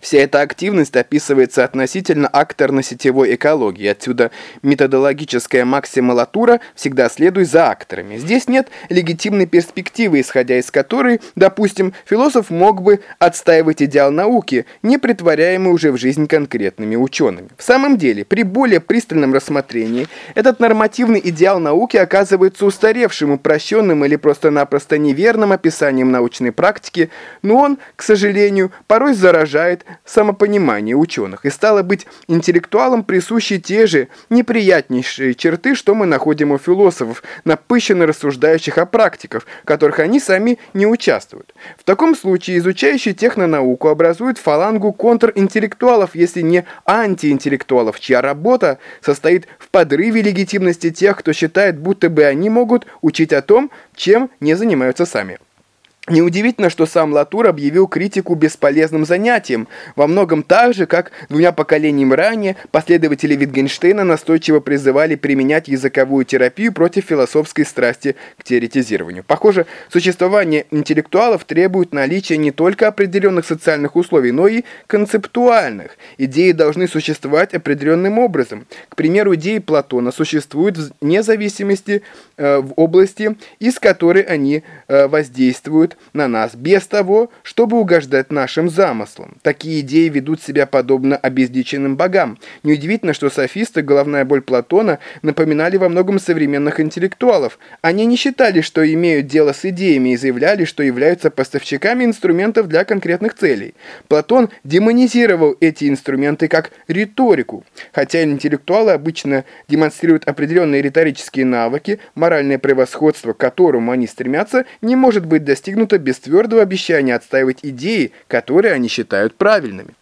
Вся эта активность описывается относительно акторно-сетевой экологии. Отсюда методологическая максима Латура «всегда следуй за акторами». Здесь нет легитимной перспективы, исходя из которой, допустим, философ мог бы отстаивать идеал науки, не претворяемый уже в жизнь конкретными учеными. В самом деле, при более пристальном рассмотрении, этот нормативный идеал науки оказывается устаревшим, упрощенным или просто-напросто неверным описанием научной практики, но он, к сожалению, порой заражает самопонимание ученых, и стало быть, интеллектуалам присущи те же неприятнейшие черты, что мы находим у философов, напыщенно рассуждающих о практиках, в которых они сами не участвуют. В таком случае изучающий технонауку образует фалангу контринтеллектуалов, если не антиинтеллектуалов, чья работа состоит в подрыве легитимности тех, кто считает, будто бы они могут учить о том, чем не занимаются сами. Неудивительно, что сам Латур объявил критику бесполезным занятием, во многом так же, как 2 поколениями ранее последователи Витгенштейна настойчиво призывали применять языковую терапию против философской страсти к теоретизированию. Похоже, существование интеллектуалов требует наличия не только определенных социальных условий, но и концептуальных. Идеи должны существовать определенным образом. К примеру, идеи Платона существуют вне зависимости в области, из которой они воздействуют на нас, без того, чтобы угождать нашим замыслам. Такие идеи ведут себя подобно обездиченным богам. Неудивительно, что софисты, головная боль Платона, напоминали во многом современных интеллектуалов. Они не считали, что имеют дело с идеями, и заявляли, что являются поставщиками инструментов для конкретных целей. Платон демонизировал эти инструменты как риторику. Хотя интеллектуалы обычно демонстрируют определенные риторические навыки, моральное превосходство, к которому они стремятся, не может быть достигнуто без твердого обещания отстаивать идеи, которые они считают правильными.